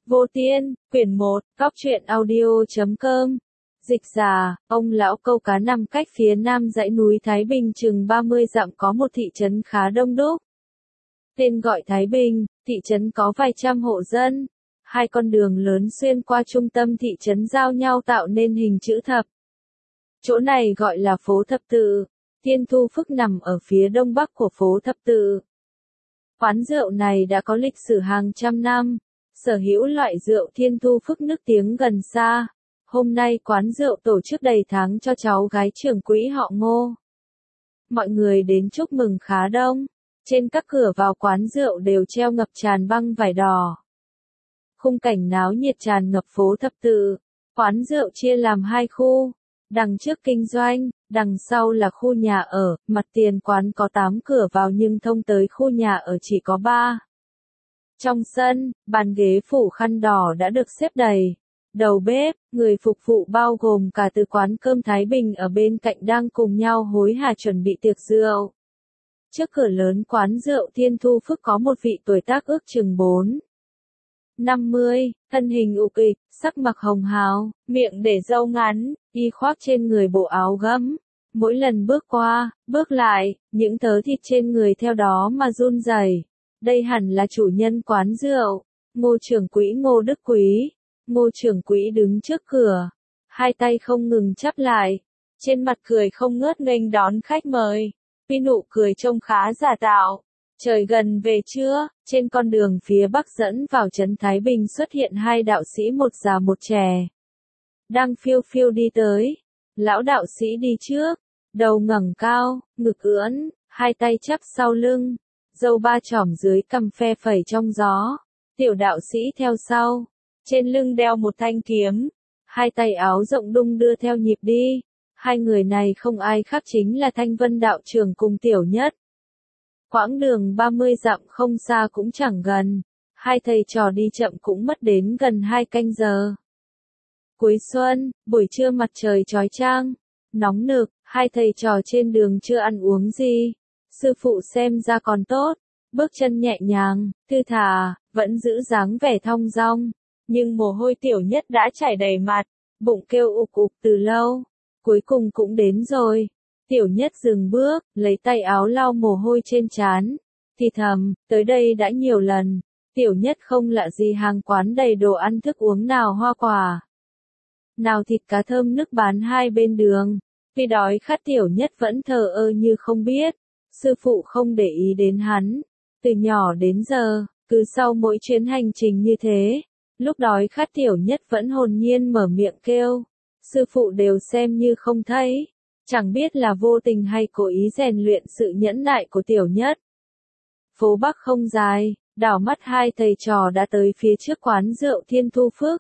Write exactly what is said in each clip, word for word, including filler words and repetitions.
Vô Tiên, quyển một, Cóc truyện audio chấm com. Dịch giả, ông lão câu cá nằm cách phía nam dãy núi Thái Bình chừng ba mươi dặm có một thị trấn khá đông đúc. Tên gọi Thái Bình, thị trấn có vài trăm hộ dân. Hai con đường lớn xuyên qua trung tâm thị trấn giao nhau tạo nên hình chữ thập. Chỗ này gọi là phố Thập Tự. Thiên Thu Phước nằm ở phía đông bắc của phố Thập Tự. Quán rượu này đã có lịch sử hàng trăm năm, sở hữu loại rượu Thiên Thu Phước nức tiếng gần xa. Hôm nay quán rượu tổ chức đầy tháng cho cháu gái trưởng quỹ họ Ngô. Mọi người đến chúc mừng khá đông. Trên các cửa vào quán rượu đều treo ngập tràn băng vải đỏ. Khung cảnh náo nhiệt tràn ngập phố Thập Tự. Quán rượu chia làm hai khu. Đằng trước kinh doanh, đằng sau là khu nhà ở, mặt tiền quán có tám cửa vào nhưng thông tới khu nhà ở chỉ có ba. Trong sân, bàn ghế phủ khăn đỏ đã được xếp đầy. Đầu bếp, người phục vụ bao gồm cả từ quán cơm Thái Bình ở bên cạnh đang cùng nhau hối hả chuẩn bị tiệc rượu. Trước cửa lớn quán rượu Thiên Thu Phước có một vị tuổi tác ước chừng bốn năm mươi, thân hình ụ kịch, sắc mặc hồng hào, miệng để râu ngắn, y khoác trên người bộ áo gấm. Mỗi lần bước qua, bước lại, những tớ thịt trên người theo đó mà run rẩy. Đây hẳn là chủ nhân quán rượu, Ngô trưởng quỹ Ngô Đức Quý. Ngô trưởng quỹ đứng trước cửa, hai tay không ngừng chắp lại, trên mặt cười không ngớt nghênh đón khách mời. Tuy nụ cười trông khá giả tạo. Trời gần về trưa, trên con đường phía bắc dẫn vào trấn Thái Bình xuất hiện hai đạo sĩ một già một trẻ. Đang phiêu phiêu đi tới. Lão đạo sĩ đi trước, đầu ngẩng cao, ngực ưỡn, hai tay chắp sau lưng, râu ba chỏm dưới cằm phe phẩy trong gió. Tiểu đạo sĩ theo sau, trên lưng đeo một thanh kiếm, hai tay áo rộng đung đưa theo nhịp đi. Hai người này không ai khác chính là Thanh Vân đạo trưởng cùng Tiểu Nhất. Quãng đường ba mươi dặm không xa cũng chẳng gần, hai thầy trò đi chậm cũng mất đến gần hai canh giờ. Cuối xuân, buổi trưa mặt trời chói chang, nóng nực, hai thầy trò trên đường chưa ăn uống gì. Sư phụ xem ra còn tốt, bước chân nhẹ nhàng, thư thả, vẫn giữ dáng vẻ thong dong, nhưng mồ hôi Tiểu Nhất đã chảy đầy mặt, bụng kêu ục ục từ lâu. Cuối cùng cũng đến rồi. Tiểu Nhất dừng bước, lấy tay áo lau mồ hôi trên trán. Thì thầm, tới đây đã nhiều lần. Tiểu Nhất không lạ gì hàng quán đầy đồ ăn thức uống nào hoa quả, nào thịt cá thơm nức bán hai bên đường. Vì đói khát Tiểu Nhất vẫn thờ ơ như không biết. Sư phụ không để ý đến hắn. Từ nhỏ đến giờ, cứ sau mỗi chuyến hành trình như thế, lúc đói khát Tiểu Nhất vẫn hồn nhiên mở miệng kêu. Sư phụ đều xem như không thấy. Chẳng biết là vô tình hay cố ý rèn luyện sự nhẫn nại của Tiểu Nhất. Phố Bắc không dài, đảo mắt hai thầy trò đã tới phía trước quán rượu Thiên Thu Phước.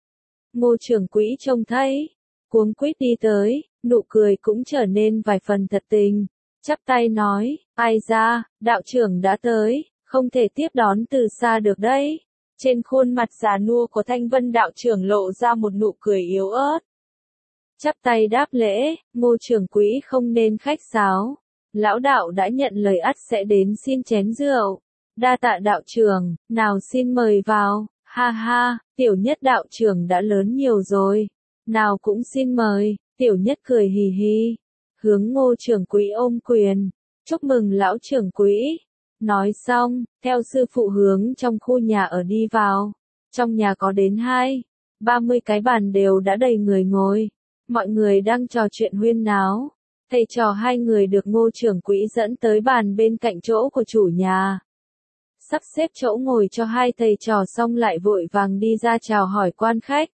Ngô trưởng quỹ trông thấy, cuống quýt đi tới, nụ cười cũng trở nên vài phần thật tình. Chắp tay nói, ai ra, đạo trưởng đã tới, không thể tiếp đón từ xa được đấy. Trên khuôn mặt già nua của Thanh Vân đạo trưởng lộ ra một nụ cười yếu ớt. Chắp tay đáp lễ, Ngô trưởng quỹ không nên khách sáo. Lão đạo đã nhận lời ắt sẽ đến xin chén rượu. Đa tạ đạo trưởng, nào xin mời vào. Ha ha, Tiểu Nhất đạo trưởng đã lớn nhiều rồi. Nào cũng xin mời. Tiểu Nhất cười hì hì, hướng Ngô trưởng quỹ ôm quyền. Chúc mừng lão trưởng quỹ. Nói xong, theo sư phụ hướng trong khu nhà ở đi vào. Trong nhà có đến hai, ba mươi cái bàn đều đã đầy người ngồi. Mọi người đang trò chuyện huyên náo. Thầy trò hai người được Ngô trưởng quỹ dẫn tới bàn bên cạnh chỗ của chủ nhà. Sắp xếp chỗ ngồi cho hai thầy trò xong lại vội vàng đi ra chào hỏi quan khách.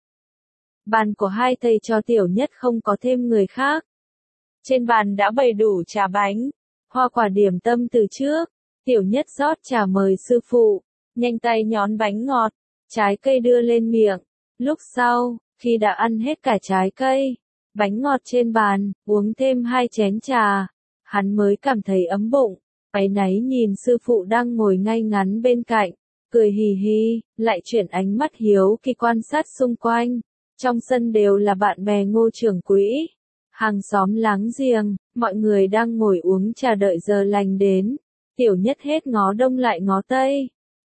Bàn của hai thầy trò Tiểu Nhất không có thêm người khác. Trên bàn đã bày đủ trà bánh, hoa quả điểm tâm từ trước. Tiểu Nhất rót trà mời sư phụ, nhanh tay nhón bánh ngọt, trái cây đưa lên miệng. Lúc sau, khi đã ăn hết cả trái cây, bánh ngọt trên bàn, uống thêm hai chén trà, hắn mới cảm thấy ấm bụng. Áy náy nhìn sư phụ đang ngồi ngay ngắn bên cạnh, cười hì hì, lại chuyển ánh mắt hiếu kỳ quan sát xung quanh. Trong sân đều là bạn bè Ngô trưởng quỹ, hàng xóm láng giềng, mọi người đang ngồi uống trà đợi giờ lành đến. Tiểu Nhất hết ngó đông lại ngó tây,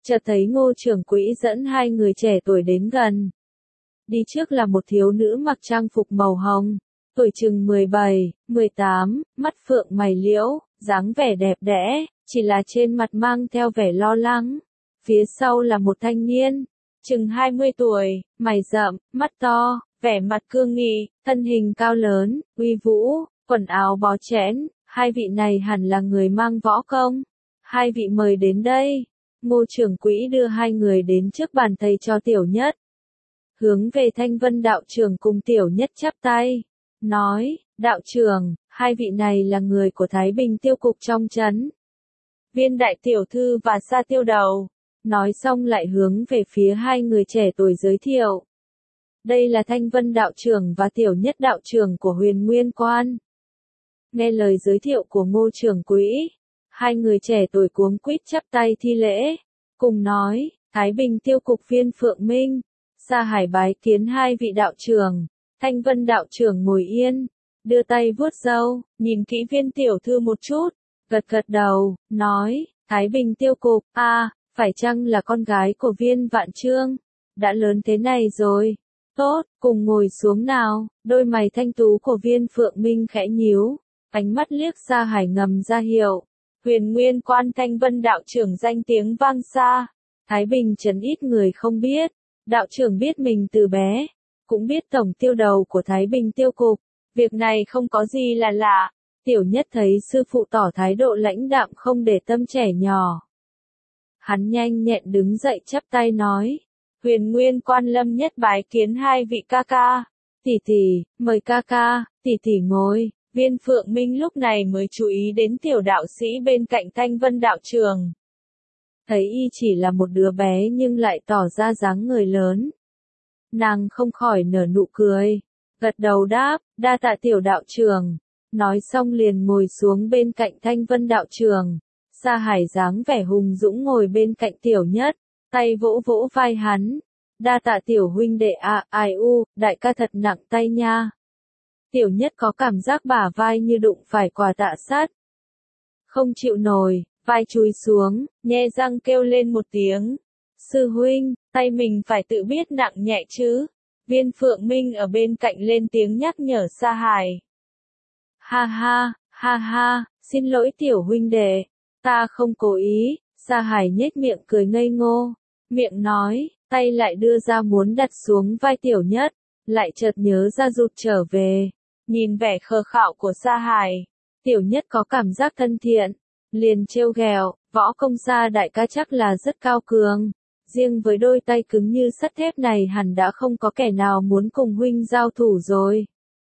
chợt thấy Ngô trưởng quỹ dẫn hai người trẻ tuổi đến gần. Đi trước là một thiếu nữ mặc trang phục màu hồng, tuổi chừng mười bảy, mười tám, mắt phượng mày liễu, dáng vẻ đẹp đẽ, chỉ là trên mặt mang theo vẻ lo lắng. Phía sau là một thanh niên, chừng hai mươi tuổi, mày rậm, mắt to, vẻ mặt cương nghị, thân hình cao lớn, uy vũ, quần áo bó chẽn, hai vị này hẳn là người mang võ công. Hai vị mời đến đây. Ngô trưởng quỹ đưa hai người đến trước bàn thầy cho Tiểu Nhất. Hướng về Thanh Vân đạo trưởng cùng Tiểu Nhất chắp tay, nói, đạo trưởng, hai vị này là người của Thái Bình tiêu cục trong trấn. Viên đại tiểu thư và Sa tiêu đầu. Nói xong lại hướng về phía hai người trẻ tuổi giới thiệu. Đây là Thanh Vân đạo trưởng và Tiểu Nhất đạo trưởng của Huyền Nguyên Quan. Nghe lời giới thiệu của Ngô trưởng quỹ, hai người trẻ tuổi cuống quýt chắp tay thi lễ, cùng nói, Thái Bình tiêu cục Viên Phượng Minh, Sa Hải bái kiến hai vị đạo trưởng. Thanh Vân đạo trưởng ngồi yên, đưa tay vuốt râu, nhìn kỹ Viên tiểu thư một chút, gật gật đầu, nói, Thái Bình tiêu cục, a, à, phải chăng là con gái của Viên Vạn Trương? Đã lớn thế này rồi. Tốt, cùng ngồi xuống nào. Đôi mày thanh tú của Viên Phượng Minh khẽ nhíu, ánh mắt liếc Sa Hải ngầm ra hiệu. Huyền Nguyên Quan Thanh Vân đạo trưởng danh tiếng vang xa, Thái Bình trấn ít người không biết. Đạo trưởng biết mình từ bé, cũng biết tổng tiêu đầu của Thái Bình tiêu cục, việc này không có gì là lạ. Tiểu Nhất thấy sư phụ tỏ thái độ lãnh đạm không để tâm trẻ nhỏ. Hắn nhanh nhẹn đứng dậy chắp tay nói, Huyền Nguyên Quan Lâm Nhất bái kiến hai vị ca ca. Tỷ tỷ, mời ca ca, tỷ tỷ ngồi. Viên Phượng Minh lúc này mới chú ý đến tiểu đạo sĩ bên cạnh Thanh Vân đạo trưởng. Thấy y chỉ là một đứa bé nhưng lại tỏ ra dáng người lớn. Nàng không khỏi nở nụ cười, gật đầu đáp, đa tạ tiểu đạo trưởng. Nói xong liền ngồi xuống bên cạnh Thanh Vân đạo trưởng. Sa Hải dáng vẻ hùng dũng ngồi bên cạnh Tiểu Nhất, tay vỗ vỗ vai hắn. Đa tạ tiểu huynh đệ à, ai u, đại ca thật nặng tay nha. Tiểu Nhất có cảm giác bả vai như đụng phải quả tạ sắt. Không chịu nổi, vai chui xuống, nhe răng kêu lên một tiếng. Sư huynh, tay mình phải tự biết nặng nhẹ chứ. Viên Phượng Minh ở bên cạnh lên tiếng nhắc nhở Sa Hải. Ha ha, ha ha, xin lỗi tiểu huynh đệ, ta không cố ý. Sa Hải nhếch miệng cười ngây ngô, miệng nói, tay lại đưa ra muốn đặt xuống vai Tiểu Nhất, lại chợt nhớ ra rụt trở về. Nhìn vẻ khờ khạo của Sa Hải, Tiểu Nhất có cảm giác thân thiện, liền trêu ghẹo, võ công Sa đại ca chắc là rất cao cường, riêng với đôi tay cứng như sắt thép này hẳn đã không có kẻ nào muốn cùng huynh giao thủ rồi.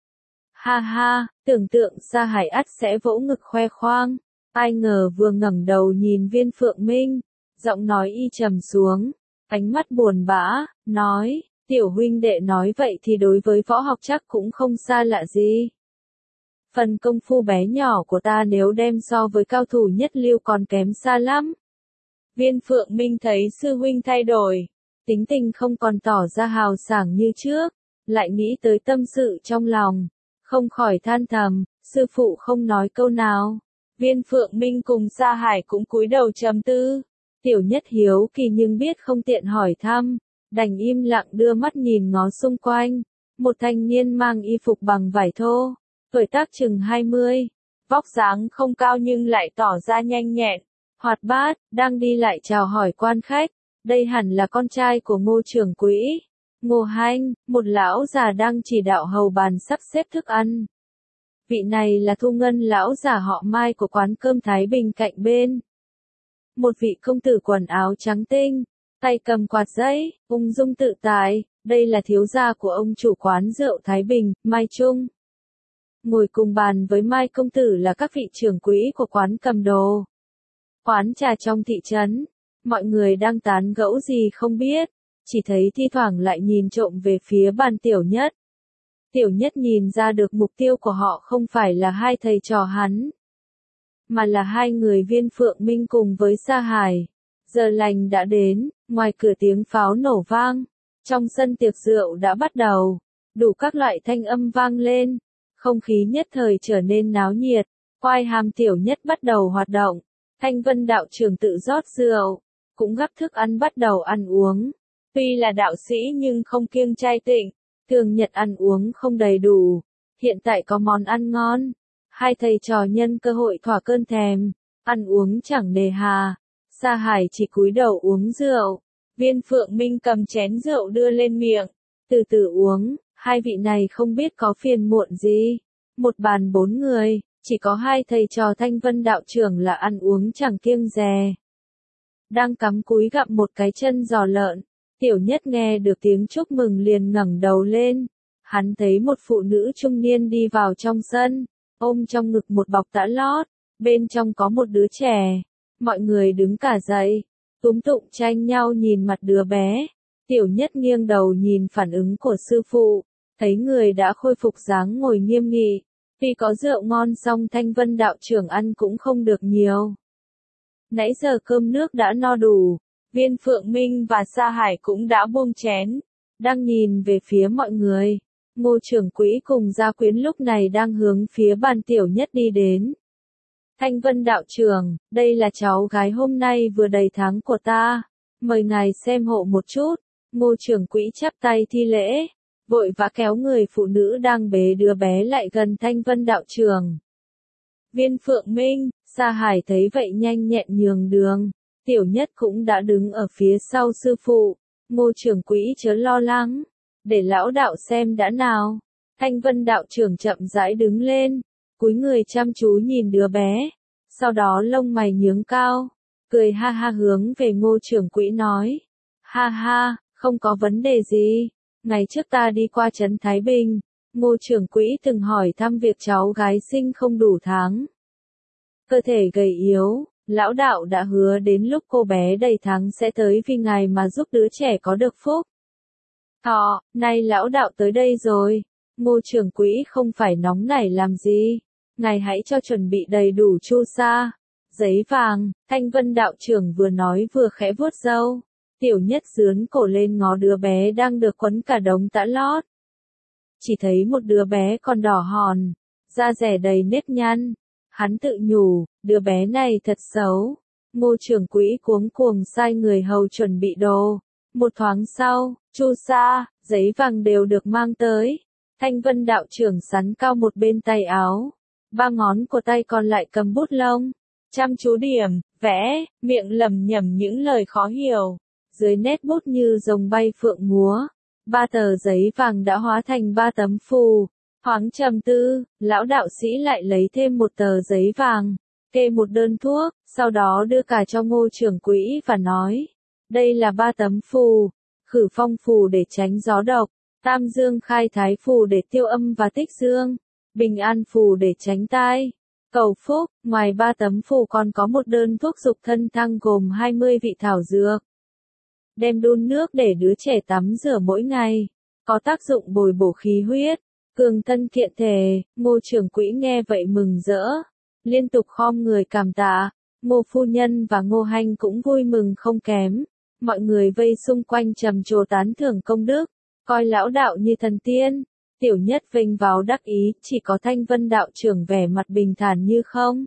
Ha ha, tưởng tượng Sa Hải ắt sẽ vỗ ngực khoe khoang, ai ngờ vừa ngẩng đầu nhìn Viên Phượng Minh, giọng nói y trầm xuống, ánh mắt buồn bã, nói, tiểu huynh đệ nói vậy thì đối với võ học chắc cũng không xa lạ gì. Phần công phu bé nhỏ của ta nếu đem so với cao thủ nhất lưu còn kém xa lắm. Viên Phượng Minh thấy sư huynh thay đổi, tính tình không còn tỏ ra hào sảng như trước, lại nghĩ tới tâm sự trong lòng, không khỏi than thầm, sư phụ không nói câu nào. Viên Phượng Minh cùng Sa Hải cũng cúi đầu trầm tư. Tiểu Nhất hiếu kỳ nhưng biết không tiện hỏi thăm, đành im lặng đưa mắt nhìn ngó xung quanh. Một thanh niên mang y phục bằng vải thô, tuổi tác chừng hai mươi, vóc dáng không cao nhưng lại tỏ ra nhanh nhẹn, hoạt bát, đang đi lại chào hỏi quan khách. Đây hẳn là con trai của Ngô trưởng quỹ, Ngô Hanh, một lão già đang chỉ đạo hầu bàn sắp xếp thức ăn. Vị này là Thu Ngân lão già họ Mai của quán cơm Thái Bình cạnh bên. Một vị công tử quần áo trắng tinh, tay cầm quạt giấy, ung dung tự tại, đây là thiếu gia của ông chủ quán rượu Thái Bình, Mai Trung. Ngồi cùng bàn với Mai công tử là các vị trưởng quỹ của quán cầm đồ, quán trà trong thị trấn. Mọi người đang tán gẫu gì không biết, chỉ thấy thi thoảng lại nhìn trộm về phía bàn Tiểu Nhất. Tiểu Nhất nhìn ra được mục tiêu của họ không phải là hai thầy trò hắn, mà là hai người Viên Phượng Minh cùng với Sa Hải. Giờ lành đã đến, ngoài cửa tiếng pháo nổ vang, trong sân tiệc rượu đã bắt đầu, đủ các loại thanh âm vang lên, không khí nhất thời trở nên náo nhiệt. Quai hàm Tiểu Nhất bắt đầu hoạt động, Thanh Vân đạo trưởng tự rót rượu, cũng gắp thức ăn bắt đầu ăn uống. Tuy là đạo sĩ nhưng không kiêng chay tịnh, thường nhật ăn uống không đầy đủ. Hiện tại có món ăn ngon, hai thầy trò nhân cơ hội thỏa cơn thèm, ăn uống chẳng nề hà. Sa Hải chỉ cúi đầu uống rượu, Viên Phượng Minh cầm chén rượu đưa lên miệng, từ từ uống. Hai vị này không biết có phiền muộn gì. Một bàn bốn người, chỉ có hai thầy trò Thanh Vân đạo trưởng là ăn uống chẳng kiêng dè. Đang cắm cúi gặm một cái chân giò lợn, Tiểu Nhất nghe được tiếng chúc mừng liền ngẩng đầu lên. Hắn thấy một phụ nữ trung niên đi vào trong sân, ôm trong ngực một bọc tã lót, bên trong có một đứa trẻ. Mọi người đứng cả dậy, túm tụng tranh nhau nhìn mặt đứa bé. Tiểu Nhất nghiêng đầu nhìn phản ứng của sư phụ, thấy người đã khôi phục dáng ngồi nghiêm nghị. Tuy có rượu ngon song Thanh Vân đạo trưởng ăn cũng không được nhiều. Nãy giờ cơm nước đã no đủ, Viên Phượng Minh và Sa Hải cũng đã buông chén, đang nhìn về phía mọi người. Ngô trưởng quỹ cùng gia quyến lúc này đang hướng phía bàn Tiểu Nhất đi đến. Thanh Vân đạo trưởng, đây là cháu gái hôm nay vừa đầy tháng của ta, mời ngài xem hộ một chút. Ngô trưởng quỹ chắp tay thi lễ, vội vã kéo người phụ nữ đang bế đứa bé lại gần Thanh Vân đạo trưởng. Viên Phượng Minh, Sa Hải thấy vậy nhanh nhẹn nhường đường, Tiểu Nhất cũng đã đứng ở phía sau sư phụ. Ngô trưởng quỹ chớ lo lắng, để lão đạo xem đã nào. Thanh Vân đạo trưởng chậm rãi đứng lên, cúi người chăm chú nhìn đứa bé, sau đó lông mày nhướng cao, cười ha ha hướng về Ngô trưởng quỹ nói. Ha ha, không có vấn đề gì. Ngày trước ta đi qua trấn Thái Bình, Ngô trưởng quỹ từng hỏi thăm việc cháu gái sinh không đủ tháng. Cơ thể gầy yếu, lão đạo đã hứa đến lúc cô bé đầy tháng sẽ tới vì ngài mà giúp đứa trẻ có được phúc. Thọ, nay lão đạo tới đây rồi, Ngô trưởng quỹ không phải nóng nảy làm gì, ngài hãy cho chuẩn bị đầy đủ chu sa, giấy vàng. Thanh Vân đạo trưởng vừa nói vừa khẽ vuốt râu. Tiểu Nhất dướn cổ lên ngó đứa bé đang được quấn cả đống tã lót. Chỉ thấy một đứa bé còn đỏ hòn, da dẻ đầy nếp nhăn. Hắn tự nhủ, đứa bé này thật xấu. Ngô trưởng quỹ cuống cuồng sai người hầu chuẩn bị đồ. Một thoáng sau, chu sa, giấy vàng đều được mang tới. Thanh Vân đạo trưởng sắn cao một bên tay áo, ba ngón của tay còn lại cầm bút lông, chăm chú điểm, vẽ, miệng lẩm nhẩm những lời khó hiểu. Dưới nét bút như rồng bay phượng múa, ba tờ giấy vàng đã hóa thành ba tấm phù. Thoáng trầm tư, lão đạo sĩ lại lấy thêm một tờ giấy vàng, kê một đơn thuốc, sau đó đưa cả cho Ngô trưởng quỹ và nói, đây là ba tấm phù, khử phong phù để tránh gió độc, tam dương khai thái phù để tiêu âm và tích dương, bình an phù để tránh tai, cầu phúc. Ngoài ba tấm phù còn có một đơn thuốc dục thân thăng gồm hai mươi vị thảo dược. Đem đun nước để đứa trẻ tắm rửa mỗi ngày, có tác dụng bồi bổ khí huyết, cường thân kiện thể. Ngô trưởng quỹ nghe vậy mừng rỡ, liên tục khom người cảm tạ. Ngô phu nhân và Ngô Hanh cũng vui mừng không kém. Mọi người vây xung quanh trầm trồ tán thưởng công đức, coi lão đạo như thần tiên. Tiểu Nhất vênh váo đắc ý, chỉ có Thanh Vân đạo trưởng vẻ mặt bình thản như không.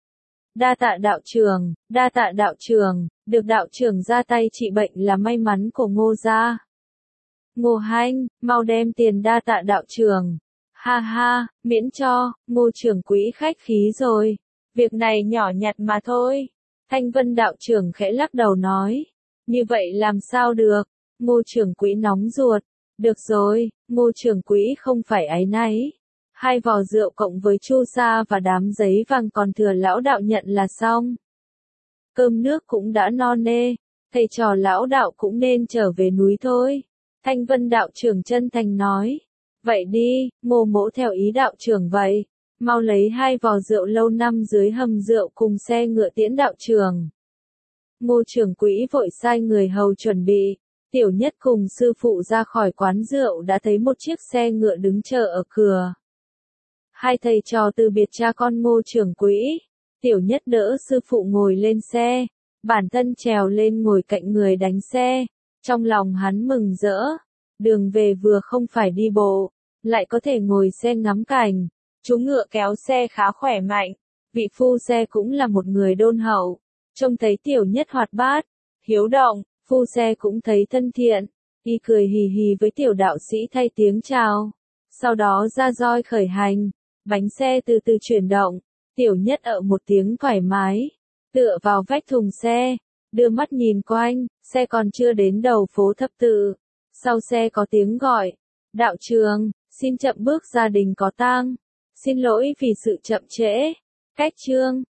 Đa tạ đạo trưởng, đa tạ đạo trưởng, được đạo trưởng ra tay trị bệnh là may mắn của Ngô gia. Ngô Hanh, mau đem tiền đa tạ đạo trưởng. Ha ha, miễn cho. Ngô trưởng quỹ khách khí rồi, việc này nhỏ nhặt mà thôi. Thanh Vân đạo trưởng khẽ lắc đầu nói, như vậy làm sao được. Ngô trưởng quỹ nóng ruột, được rồi, Ngô trưởng quỹ không phải áy náy. Hai vò rượu cộng với chu sa và đám giấy vàng còn thừa lão đạo nhận là xong. Cơm nước cũng đã no nê, thầy trò lão đạo cũng nên trở về núi thôi. Thanh Vân đạo trưởng chân thành nói, vậy đi. Ngô mỗ theo ý đạo trưởng vậy, mau lấy hai vò rượu lâu năm dưới hầm rượu cùng xe ngựa tiễn đạo trưởng. Ngô trưởng quỹ vội sai người hầu chuẩn bị. Tiểu Nhất cùng sư phụ ra khỏi quán rượu đã thấy một chiếc xe ngựa đứng chờ ở cửa. Hai thầy trò từ biệt cha con Ngô trưởng quỹ. Tiểu Nhất đỡ sư phụ ngồi lên xe, bản thân trèo lên ngồi cạnh người đánh xe. Trong lòng hắn mừng rỡ, đường về vừa không phải đi bộ, lại có thể ngồi xe ngắm cảnh. Chú ngựa kéo xe khá khỏe mạnh, vị phu xe cũng là một người đôn hậu. Trông thấy Tiểu Nhất hoạt bát, hiếu động, phu xe cũng thấy thân thiện, y cười hì hì với tiểu đạo sĩ thay tiếng chào. Sau đó ra roi khởi hành, bánh xe từ từ chuyển động, tiểu nhất ở một tiếng thoải mái, tựa vào vách thùng xe, đưa mắt nhìn quanh, xe còn chưa đến đầu phố thập tự. Sau xe có tiếng gọi, đạo trường, xin chậm bước gia đình có tang, xin lỗi vì sự chậm trễ, cách chương.